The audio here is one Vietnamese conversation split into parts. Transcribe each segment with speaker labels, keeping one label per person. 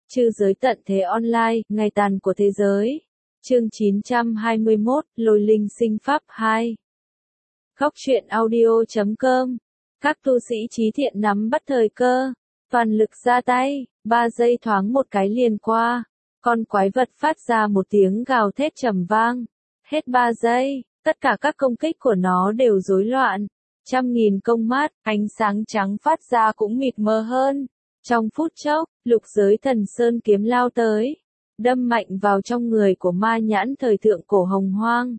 Speaker 1: Trư giới tận thế online, ngày tàn của thế giới. Chương 921, Lôi linh sinh pháp 2. Góc truyện audio.com. Các tu sĩ trí thiện nắm bắt thời cơ, toàn lực ra tay, 3 giây thoáng một cái liền qua. Con quái vật phát ra một tiếng gào thét trầm vang. Hết 3 giây, tất cả các công kích của nó đều rối loạn. Trăm nghìn công mát, ánh sáng trắng phát ra cũng mịt mờ hơn. Trong phút chốc, lục giới thần sơn kiếm lao tới, đâm mạnh vào trong người của ma nhãn thời thượng cổ hồng hoang.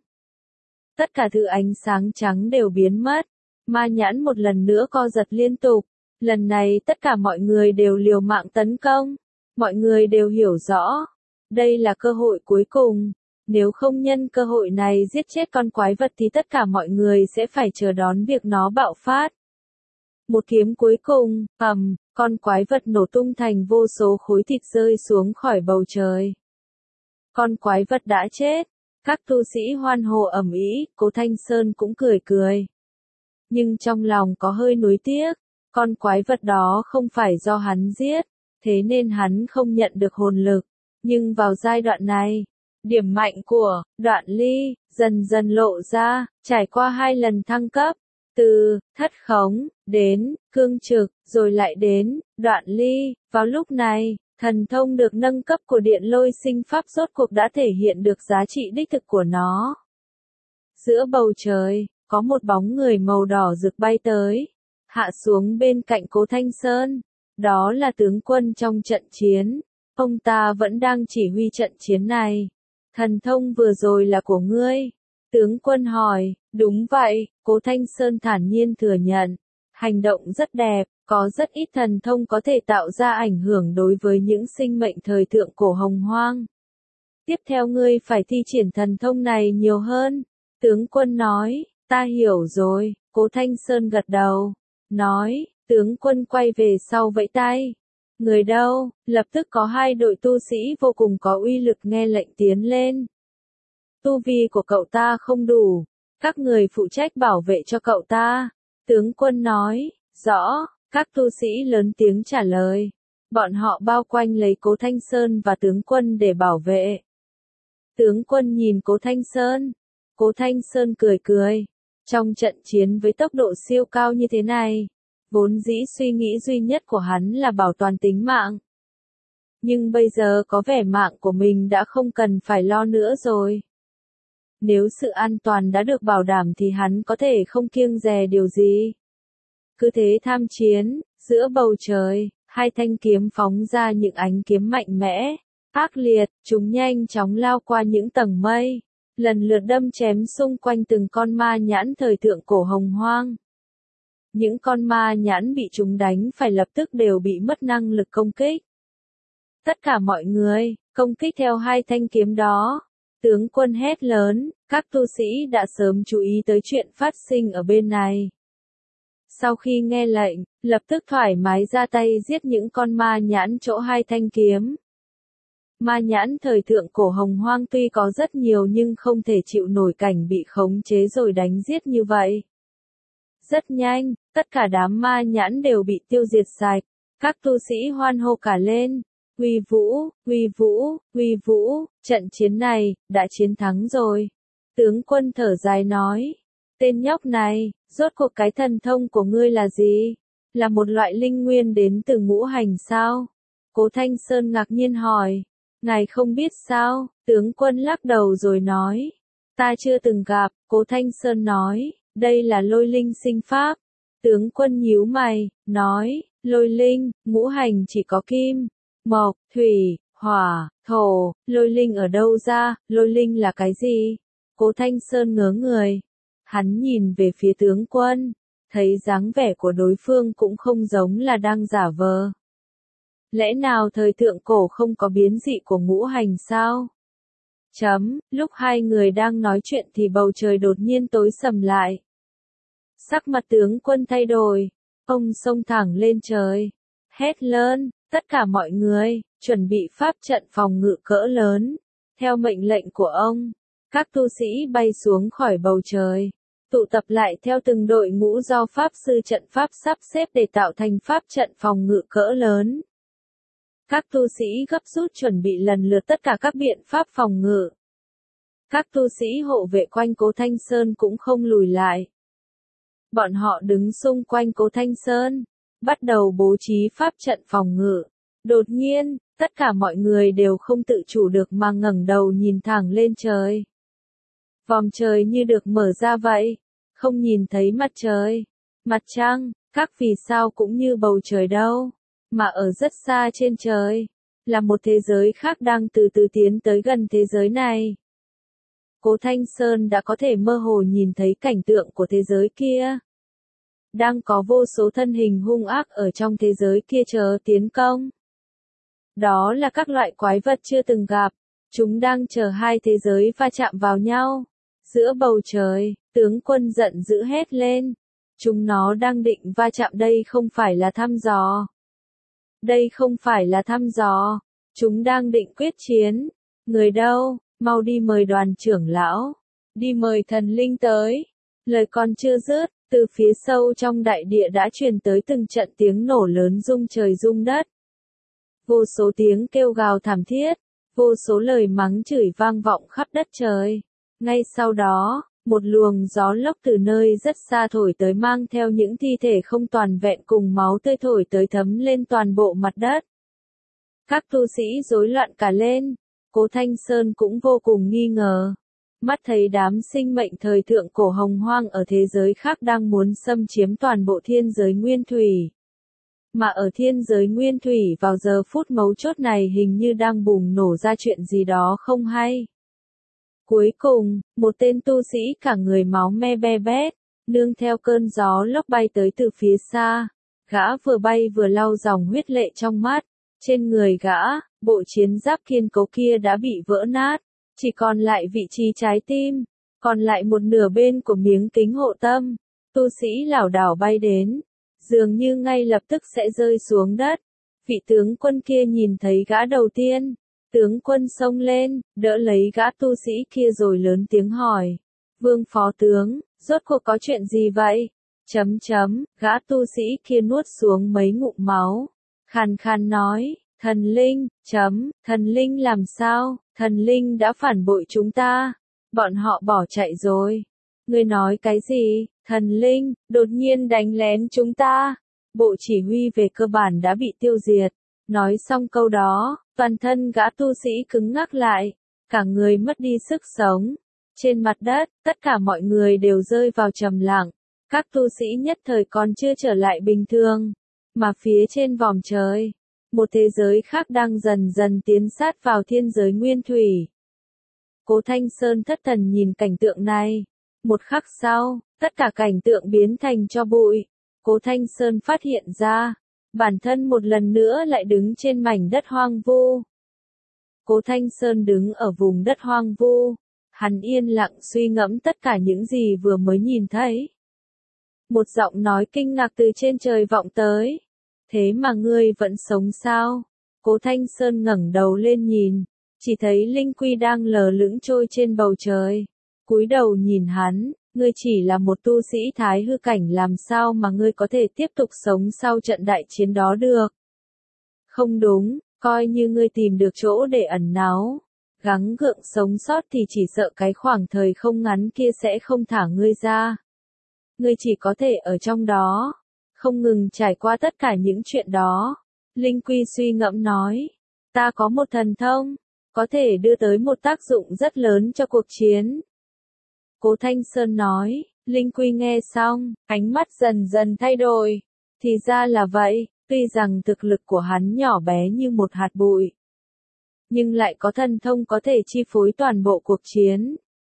Speaker 1: Tất cả thứ ánh sáng trắng đều biến mất, ma nhãn một lần nữa co giật liên tục. Lần này tất cả mọi người đều liều mạng tấn công, mọi người đều hiểu rõ, đây là cơ hội cuối cùng. Nếu không nhân cơ hội này giết chết con quái vật thì tất cả mọi người sẽ phải chờ đón việc nó bạo phát. Một kiếm cuối cùng, con quái vật nổ tung thành vô số khối thịt rơi xuống khỏi bầu trời. Con quái vật đã chết, các tu sĩ hoan hô ầm ĩ, Cố Thanh Sơn cũng cười cười. Nhưng trong lòng có hơi nuối tiếc, con quái vật đó không phải do hắn giết, thế nên hắn không nhận được hồn lực. Nhưng vào giai đoạn này, điểm mạnh của Đoạn Ly dần dần lộ ra, trải qua 2 lần thăng cấp, từ thất khống đến cương trực, rồi lại đến Đoạn Ly. Vào lúc này, thần thông được nâng cấp của Điện Lôi Sinh Pháp rốt cuộc đã thể hiện được giá trị đích thực của nó. Giữa bầu trời, có một bóng người màu đỏ rực bay tới, hạ xuống bên cạnh Cố Thanh Sơn. Đó là tướng quân trong trận chiến. Ông ta vẫn đang chỉ huy trận chiến này. Thần thông vừa rồi là của ngươi? Tướng quân hỏi. Đúng vậy, Cố Thanh Sơn thản nhiên thừa nhận. Hành động rất đẹp, có rất ít thần thông có thể tạo ra ảnh hưởng đối với những sinh mệnh thời thượng cổ hồng hoang. Tiếp theo ngươi phải thi triển thần thông này nhiều hơn. Tướng quân nói. Ta hiểu rồi. Cố Thanh Sơn gật đầu. Nói. Tướng quân quay về sau vẫy tay. Người đâu? Lập tức có 2 đội tu sĩ vô cùng có uy lực nghe lệnh tiến lên. Tu vi của cậu ta không đủ, các người phụ trách bảo vệ cho cậu ta. Tướng quân nói. Rõ. Các tu sĩ lớn tiếng trả lời. Bọn họ bao quanh lấy Cố Thanh Sơn và tướng quân để bảo vệ. Tướng quân nhìn Cố Thanh Sơn. Cố Thanh Sơn cười cười. Trong trận chiến với tốc độ siêu cao như thế này, vốn dĩ suy nghĩ duy nhất của hắn là bảo toàn tính mạng. Nhưng bây giờ có vẻ mạng của mình đã không cần phải lo nữa rồi. Nếu sự an toàn đã được bảo đảm thì hắn có thể không kiêng dè điều gì. Cứ thế tham chiến, giữa bầu trời, 2 thanh kiếm phóng ra những ánh kiếm mạnh mẽ, ác liệt, chúng nhanh chóng lao qua những tầng mây, lần lượt đâm chém xung quanh từng con ma nhãn thời thượng cổ hồng hoang. Những con ma nhãn bị chúng đánh phải lập tức đều bị mất năng lực công kích. Tất cả mọi người, công kích theo 2 thanh kiếm đó. Tướng quân hét lớn, các tu sĩ đã sớm chú ý tới chuyện phát sinh ở bên này. Sau khi nghe lệnh, lập tức thoải mái ra tay giết những con ma nhãn chỗ 2 thanh kiếm. Ma nhãn thời thượng cổ hồng hoang tuy có rất nhiều nhưng không thể chịu nổi cảnh bị khống chế rồi đánh giết như vậy. Rất nhanh, tất cả đám ma nhãn đều bị tiêu diệt sạch. Các tu sĩ hoan hô cả lên. Uy vũ, uy vũ, uy vũ, trận chiến này, đã chiến thắng rồi. Tướng quân thở dài nói. Tên nhóc này, rốt cuộc cái thần thông của ngươi là gì? Là một loại linh nguyên đến từ ngũ hành sao? Cố Thanh Sơn ngạc nhiên hỏi. Ngài không biết sao? Tướng quân lắc đầu rồi nói. Ta chưa từng gặp. Cố Thanh Sơn nói. Đây là lôi linh sinh pháp. Tướng quân nhíu mày, nói. Lôi linh, ngũ hành chỉ có kim, mộc, thủy, hỏa, thổ. Lôi linh ở đâu ra? Lôi linh là cái gì? Cố Thanh Sơn ngớ người. Hắn nhìn về phía tướng quân, thấy dáng vẻ của đối phương cũng không giống là đang giả vờ. Lẽ nào thời thượng cổ không có biến dị của ngũ hành sao? Lúc 2 người đang nói chuyện thì bầu trời đột nhiên tối sầm lại. Sắc mặt tướng quân thay đổi, ông xông thẳng lên trời, hét lớn, tất cả mọi người, chuẩn bị pháp trận phòng ngự cỡ lớn. Theo mệnh lệnh của ông, các tu sĩ bay xuống khỏi bầu trời, tụ tập lại theo từng đội ngũ do pháp sư trận pháp sắp xếp để tạo thành pháp trận phòng ngự cỡ lớn. Các tu sĩ gấp rút chuẩn bị lần lượt tất cả các biện pháp phòng ngự. Các tu sĩ hộ vệ quanh Cố Thanh Sơn cũng không lùi lại. Bọn họ đứng xung quanh Cố Thanh Sơn, bắt đầu bố trí pháp trận phòng ngự. Đột nhiên, tất cả mọi người đều không tự chủ được mà ngẩng đầu nhìn thẳng lên trời. Vòm trời như được mở ra vậy, không nhìn thấy mặt trời, mặt trăng, các vì sao cũng như bầu trời đâu, mà ở rất xa trên trời, là một thế giới khác đang từ từ tiến tới gần thế giới này. Cố Thanh Sơn đã có thể mơ hồ nhìn thấy cảnh tượng của thế giới kia. Đang có vô số thân hình hung ác ở trong thế giới kia chờ tiến công. Đó là các loại quái vật chưa từng gặp, chúng đang chờ hai thế giới va chạm vào nhau. Giữa bầu trời, tướng quân giận dữ hét lên. Chúng nó đang định va chạm, đây không phải là thăm dò. Đây không phải là thăm dò. Chúng đang định quyết chiến. Người đâu, mau đi mời đoàn trưởng lão. Đi mời thần linh tới. Lời còn chưa dứt, từ phía sâu trong đại địa đã truyền tới từng trận tiếng nổ lớn rung trời rung đất. Vô số tiếng kêu gào thảm thiết, vô số lời mắng chửi vang vọng khắp đất trời. Ngay sau đó, một luồng gió lốc từ nơi rất xa thổi tới mang theo những thi thể không toàn vẹn cùng máu tươi thổi tới thấm lên toàn bộ mặt đất. Các tu sĩ rối loạn cả lên, Cố Thanh Sơn cũng vô cùng nghi ngờ. Mắt thấy đám sinh mệnh thời thượng cổ hồng hoang ở thế giới khác đang muốn xâm chiếm toàn bộ thiên giới nguyên thủy. Mà ở thiên giới nguyên thủy vào giờ phút mấu chốt này hình như đang bùng nổ ra chuyện gì đó không hay. Cuối cùng, một tên tu sĩ cả người máu me be bét, nương theo cơn gió lốc bay tới từ phía xa. Gã vừa bay vừa lau dòng huyết lệ trong mắt. Trên người gã, bộ chiến giáp kiên cố kia đã bị vỡ nát. Chỉ còn lại vị trí trái tim, còn lại một nửa bên của miếng kính hộ tâm. Tu sĩ lảo đảo bay đến, dường như ngay lập tức sẽ rơi xuống đất. Vị tướng quân kia nhìn thấy gã đầu tiên, tướng quân xông lên, đỡ lấy gã tu sĩ kia rồi lớn tiếng hỏi. Vương phó tướng, rốt cuộc có chuyện gì vậy? Gã tu sĩ kia nuốt xuống mấy ngụm máu, khàn khàn nói, thần linh, thần linh làm sao? Thần linh đã phản bội chúng ta. Bọn họ bỏ chạy rồi. Ngươi nói cái gì? Thần linh, đột nhiên đánh lén chúng ta. Bộ chỉ huy về cơ bản đã bị tiêu diệt. Nói xong câu đó, toàn thân gã tu sĩ cứng ngắc lại. Cả người mất đi sức sống. Trên mặt đất, tất cả mọi người đều rơi vào trầm lặng. Các tu sĩ nhất thời còn chưa trở lại bình thường. Mà phía trên vòm trời, một thế giới khác đang dần dần tiến sát vào thiên giới nguyên thủy. Cố Thanh Sơn thất thần nhìn cảnh tượng này. Một khắc sau, tất cả cảnh tượng biến thành tro bụi. Cố Thanh Sơn phát hiện ra, bản thân một lần nữa lại đứng trên mảnh đất hoang vu. Cố Thanh Sơn đứng ở vùng đất hoang vu. Hắn yên lặng suy ngẫm tất cả những gì vừa mới nhìn thấy. Một giọng nói kinh ngạc từ trên trời vọng tới. Thế mà ngươi vẫn sống sao? Cố Thanh Sơn ngẩng đầu lên nhìn, chỉ thấy Linh Quy đang lờ lững trôi trên bầu trời. Cúi đầu nhìn hắn, ngươi chỉ là một tu sĩ thái hư cảnh, làm sao mà ngươi có thể tiếp tục sống sau trận đại chiến đó được? Không đúng, coi như ngươi tìm được chỗ để ẩn náu, gắng gượng sống sót thì chỉ sợ cái khoảng thời không ngắn kia sẽ không thả ngươi ra. Ngươi chỉ có thể ở trong đó, không ngừng trải qua tất cả những chuyện đó. Linh Quy suy ngẫm nói, ta có một thần thông, có thể đưa tới một tác dụng rất lớn cho cuộc chiến. Cố Thanh Sơn nói, Linh Quy nghe xong, ánh mắt dần dần thay đổi. Thì ra là vậy, tuy rằng thực lực của hắn nhỏ bé như một hạt bụi, nhưng lại có thần thông có thể chi phối toàn bộ cuộc chiến.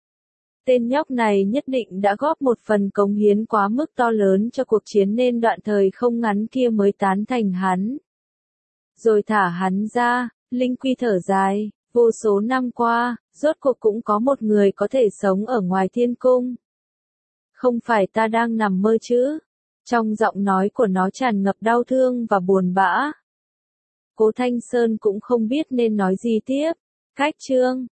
Speaker 1: Tên nhóc này nhất định đã góp một phần cống hiến quá mức to lớn cho cuộc chiến nên đoạn thời không ngắn kia mới tán thành hắn. Rồi thả hắn ra, Linh Quy thở dài, vô số năm qua, rốt cuộc cũng có một người có thể sống ở ngoài thiên cung. Không phải ta đang nằm mơ chứ? Trong giọng nói của nó tràn ngập đau thương và buồn bã. Cố Thanh Sơn cũng không biết nên nói gì tiếp. Cách chương